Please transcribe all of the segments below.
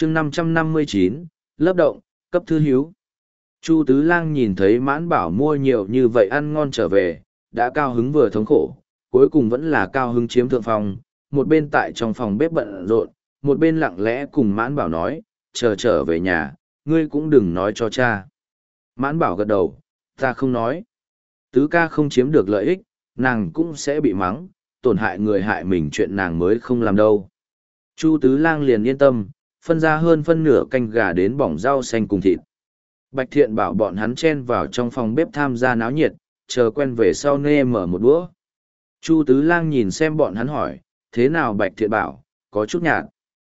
chương 559, lấp động, cấp thư hiếu. Chu Tứ Lang nhìn thấy Mãn Bảo mua nhiều như vậy ăn ngon trở về, đã cao hứng vừa thống khổ, cuối cùng vẫn là cao hứng chiếm thượng phong, một bên tại trong phòng bếp bận rộn, một bên lặng lẽ cùng Mãn Bảo nói, chờ trở về nhà, ngươi cũng đừng nói cho cha. Mãn Bảo gật đầu, ta không nói. Tứ ca không chiếm được lợi ích, nàng cũng sẽ bị mắng, tổn hại người hại mình chuyện nàng mới không làm đâu. Chu Tứ Lang liền yên tâm, phân ra hơn phân nửa canh gà đến bỏng rau xanh cùng thịt. Bạch Thiện bảo bọn hắn chen vào trong phòng bếp tham gia náo nhiệt, chờ quen về sau nê mở một đũa. Chu Tứ Lang nhìn xem bọn hắn hỏi, thế nào Bạch Thiện bảo, có chút nhạt.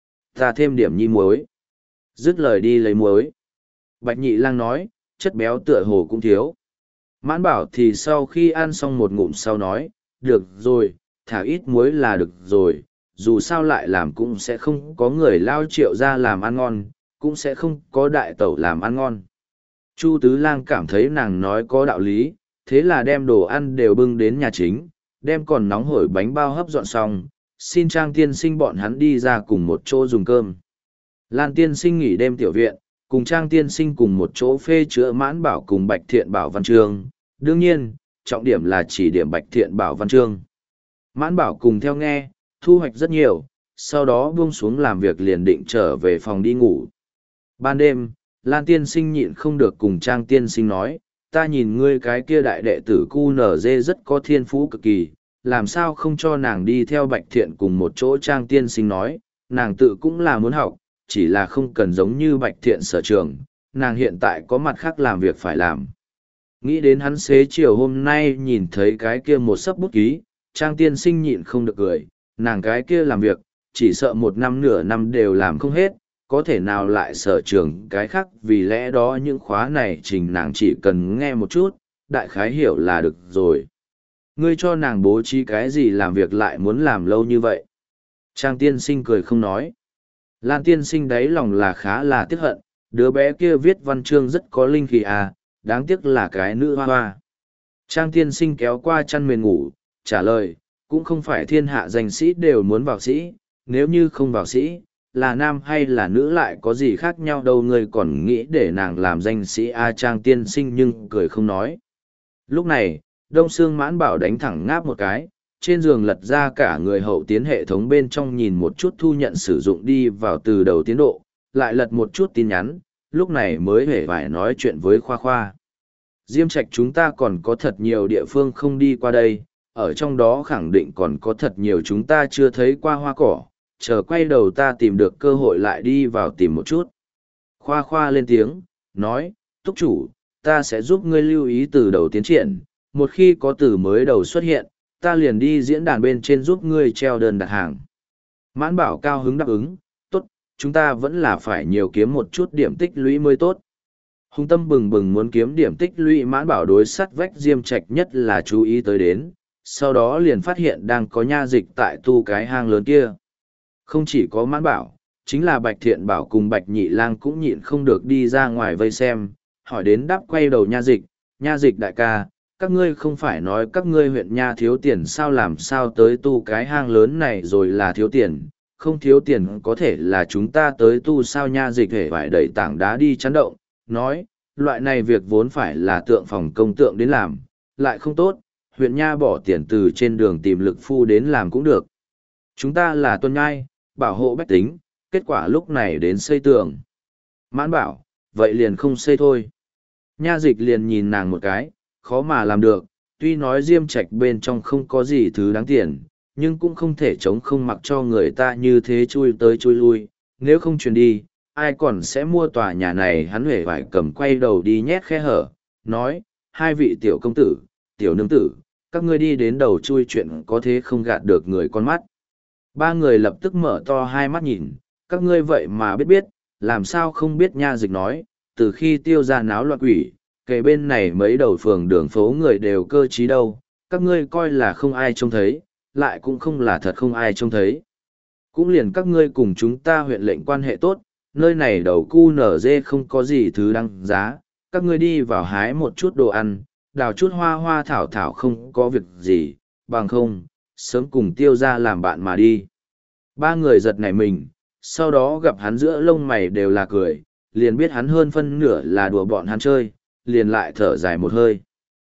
Ta thêm điểm nhi muối. Dứt lời đi lấy muối. Bạch Nhị Lang nói, chất béo tựa hồ cũng thiếu. Mãn Bảo thì sau khi ăn xong một ngụm sau nói, được rồi, thả ít muối là được rồi, dù sao lại làm cũng sẽ không có người lao Triệu ra làm ăn ngon, cũng sẽ không có đại tẩu làm ăn ngon. Chu Tứ Lang cảm thấy nàng nói có đạo lý, thế là đem đồ ăn đều bưng đến nhà chính, đem còn nóng hổi bánh bao hấp dọn xong, xin Trang tiên sinh bọn hắn đi ra cùng một chỗ dùng cơm. Lan tiên sinh nghỉ đêm tiểu viện, cùng Trang tiên sinh cùng một chỗ phê chữa Mãn Bảo cùng Bạch Thiện Bảo văn chương, đương nhiên, trọng điểm là chỉ điểm Bạch Thiện Bảo văn chương. Mãn Bảo cùng theo nghe, thu hoạch rất nhiều, sau đó buông xuống làm việc liền định trở về phòng đi ngủ. Ban đêm, Lan tiên sinh nhịn không được cùng Trang tiên sinh nói, ta nhìn ngươi cái kia đại đệ tử QNZ rất có thiên phú cực kỳ, làm sao không cho nàng đi theo Bạch Thiện cùng một chỗ. Trang tiên sinh nói, nàng tự cũng là muốn học, chỉ là không cần giống như Bạch Thiện sở trường, nàng hiện tại có mặt khác làm việc phải làm. Nghĩ đến hắn xế chiều hôm nay nhìn thấy cái kia một sấp bút ký, Trang tiên sinh nhịn không được cười, nàng cái kia làm việc, chỉ sợ một năm nửa năm đều làm không hết, có thể nào lại sở trường cái khác, vì lẽ đó những khóa này trình nàng chỉ cần nghe một chút, đại khái hiểu là được rồi. Ngươi cho nàng bố trí cái gì làm việc lại muốn làm lâu như vậy? Trang tiên sinh cười không nói. Lan tiên sinh đáy lòng là khá là tiếc hận, đứa bé kia viết văn chương rất có linh khí à, đáng tiếc là cái nữ hoa hoa. Trang tiên sinh kéo qua chăn mền ngủ, trả lời, cũng không phải thiên hạ danh sĩ đều muốn vào sĩ, nếu như không vào sĩ, là nam hay là nữ lại có gì khác nhau đâu, ngươi còn nghĩ để nàng làm danh sĩ a. Trang tiên sinh nhưng cười không nói. Lúc này, Đông Sương Mãn Bảo đánh thẳng ngáp một cái, trên giường lật ra cả người hậu tiến hệ thống bên trong nhìn một chút thu nhận sử dụng đi vào từ đầu tiến độ, lại lật một chút tin nhắn, lúc này mới hề phải nói chuyện với Khoa Khoa. Diêm Trạch chúng ta còn có thật nhiều địa phương không đi qua đây, ở trong đó khẳng định còn có thật nhiều chúng ta chưa thấy qua hoa cỏ, chờ quay đầu ta tìm được cơ hội lại đi vào tìm một chút. Khoa Khoa lên tiếng, nói, túc chủ, ta sẽ giúp ngươi lưu ý từ đầu tiến triển, một khi có từ mới đầu xuất hiện, ta liền đi diễn đàn bên trên giúp ngươi treo đơn đặt hàng. Mãn Bảo cao hứng đáp ứng, tốt, chúng ta vẫn là phải nhiều kiếm một chút điểm tích lũy mới tốt. Hùng tâm bừng bừng muốn kiếm điểm tích lũy. Mãn Bảo đối sắt vách Diêm Trạch nhất là chú ý tới đến, sau đó liền phát hiện đang có nha dịch tại tu cái hang lớn kia. Không chỉ có Mãn Bảo, chính là Bạch Thiện Bảo cùng Bạch Nhị Lang cũng nhịn không được đi ra ngoài vây xem, hỏi đến đáp quay đầu nha dịch đại ca, các ngươi không phải nói các ngươi huyện nha thiếu tiền sao, làm sao tới tu cái hang lớn này rồi là thiếu tiền, không thiếu tiền có thể là chúng ta tới tu sao. Nha dịch hề phải đẩy tảng đá đi chấn động, nói, loại này việc vốn phải là tượng phòng công tượng đến làm, lại không tốt, huyện nha bỏ tiền từ trên đường tìm lực phu đến làm cũng được. Chúng ta là tuân nhai, bảo hộ bách tính, kết quả lúc này đến xây tường. Mãn Bảo, vậy liền không xây thôi. Nha dịch liền nhìn nàng một cái, khó mà làm được, tuy nói Diêm Trạch bên trong không có gì thứ đáng tiền, nhưng cũng không thể chống không mặc cho người ta như thế chui tới chui lui, nếu không truyền đi, ai còn sẽ mua tòa nhà này. Hắn huệ vải cầm quay đầu đi nhét khe hở, nói, hai vị tiểu công tử, tiểu nương tử, các ngươi đi đến đầu chui chuyện có thế không gạt được người con mắt. Ba người lập tức mở to hai mắt nhìn, các ngươi vậy mà biết, làm sao không biết. Nha dịch nói, từ khi tiêu ra náo loạn quỷ, kể bên này mấy đầu phường đường phố người đều cơ trí đâu, các ngươi coi là không ai trông thấy, lại cũng không là thật không ai trông thấy. Cũng liền các ngươi cùng chúng ta huyện lệnh quan hệ tốt, nơi này đầu cu nở dê không có gì thứ đăng giá, các ngươi đi vào hái một chút đồ ăn, đào chút hoa hoa thảo thảo không có việc gì, bằng không, sớm cùng tiêu ra làm bạn mà đi. Ba người giật nảy mình, sau đó gặp hắn giữa lông mày đều là cười, liền biết hắn hơn phân nửa là đùa bọn hắn chơi, liền lại thở dài một hơi.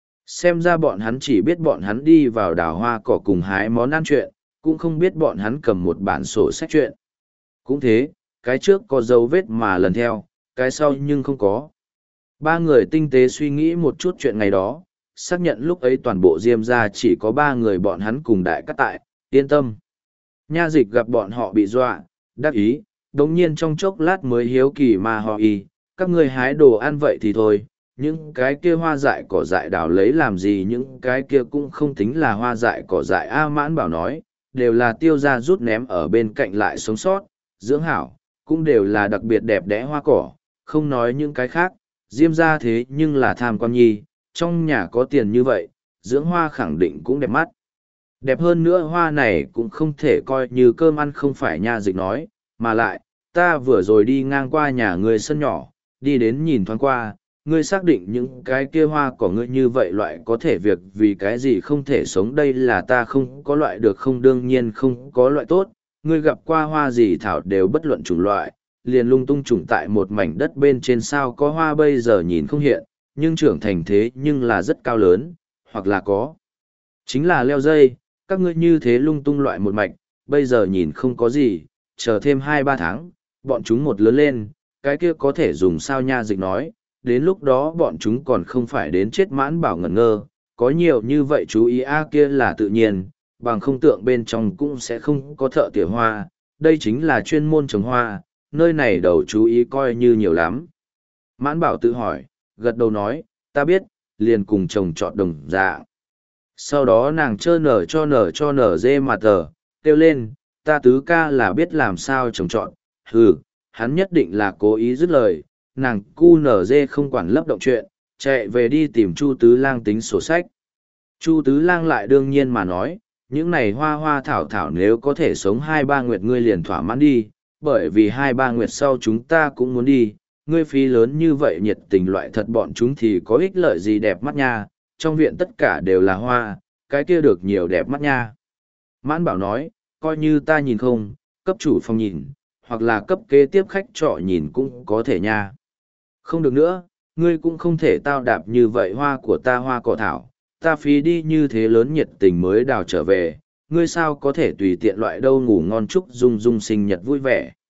Xem ra bọn hắn chỉ biết bọn hắn đi vào đào hoa cỏ cùng hái món ăn chuyện, cũng không biết bọn hắn cầm một bản sổ sách chuyện. Cũng thế, cái trước có dấu vết mà lần theo, cái sau nhưng không có. Ba người tinh tế suy nghĩ một chút chuyện ngày đó, xác nhận lúc ấy toàn bộ Diêm gia chỉ có ba người bọn hắn cùng đại cát tại, yên tâm. Nha Dịch gặp bọn họ bị dọa, đắc ý, đống nhiên trong chốc lát mới hiếu kỳ mà họ y, các ngươi hái đồ ăn vậy thì thôi, những cái kia hoa dại cỏ dại đào lấy làm gì, những cái kia cũng không tính là hoa dại cỏ dại. A Mãn Bảo nói, đều là tiêu gia rút ném ở bên cạnh lại sống sót, dưỡng hảo, cũng đều là đặc biệt đẹp đẽ hoa cỏ, không nói những cái khác, Diêm gia thế nhưng là tham quan nhi, trong nhà có tiền như vậy, dưỡng hoa khẳng định cũng đẹp mắt. Đẹp hơn nữa hoa này cũng không thể coi như cơm ăn, không phải. Nha Dịch nói, mà lại, ta vừa rồi đi ngang qua nhà ngươi sân nhỏ, đi đến nhìn thoáng qua, ngươi xác định những cái kia hoa của ngươi như vậy loại có thể việc vì cái gì không thể sống, đây là ta không có loại được không, đương nhiên không có loại tốt, ngươi gặp qua hoa gì thảo đều bất luận chủng loại, liền lung tung trùng tại một mảnh đất bên trên, sao có hoa bây giờ nhìn không hiện, nhưng trưởng thành thế nhưng là rất cao lớn, hoặc là có. Chính là leo dây, các ngươi như thế lung tung loại một mạch, bây giờ nhìn không có gì, chờ thêm 2-3 tháng, bọn chúng một lớn lên, cái kia có thể dùng sao. Nha Dịch nói, đến lúc đó bọn chúng còn không phải đến chết. Mãn Bảo ngẩn ngơ, có nhiều như vậy chú ý kia là tự nhiên, bằng không tượng bên trong cũng sẽ không có thợ tỉa hoa, đây chính là chuyên môn trồng hoa, nơi này đầu chú ý coi như nhiều lắm. Mãn Bảo tự hỏi, gật đầu nói, ta biết, liền cùng trồng trọt đồng dạng. Sau đó nàng nở cho nở dê mà tờ, kêu lên, ta tứ ca là biết làm sao trồng trọt, hừ, hắn nhất định là cố ý dứt lời. Nàng cu nở dê không quản lấp động chuyện, chạy về đi tìm Chu Tứ Lang tính sổ sách. Chu Tứ Lang lại đương nhiên mà nói, những này hoa hoa thảo thảo nếu có thể sống 2-3 nguyệt ngươi liền thỏa mãn đi, bởi vì 2-3 nguyệt sau chúng ta cũng muốn đi, ngươi phí lớn như vậy nhiệt tình loại thật bọn chúng thì có ích lợi gì, đẹp mắt nha, trong viện tất cả đều là hoa, cái kia được nhiều đẹp mắt nha. Mãn Bảo nói, coi như ta nhìn không, cấp chủ phòng nhìn, hoặc là cấp kế tiếp khách trọ nhìn cũng có thể nha. Không được nữa, ngươi cũng không thể tao đạp như vậy hoa của ta, hoa cỏ thảo, ta phí đi như thế lớn nhiệt tình mới đào trở về, ngươi sao có thể tùy tiện loại đâu. Ngủ ngon, chúc Dung Dung sinh nhật vui vẻ.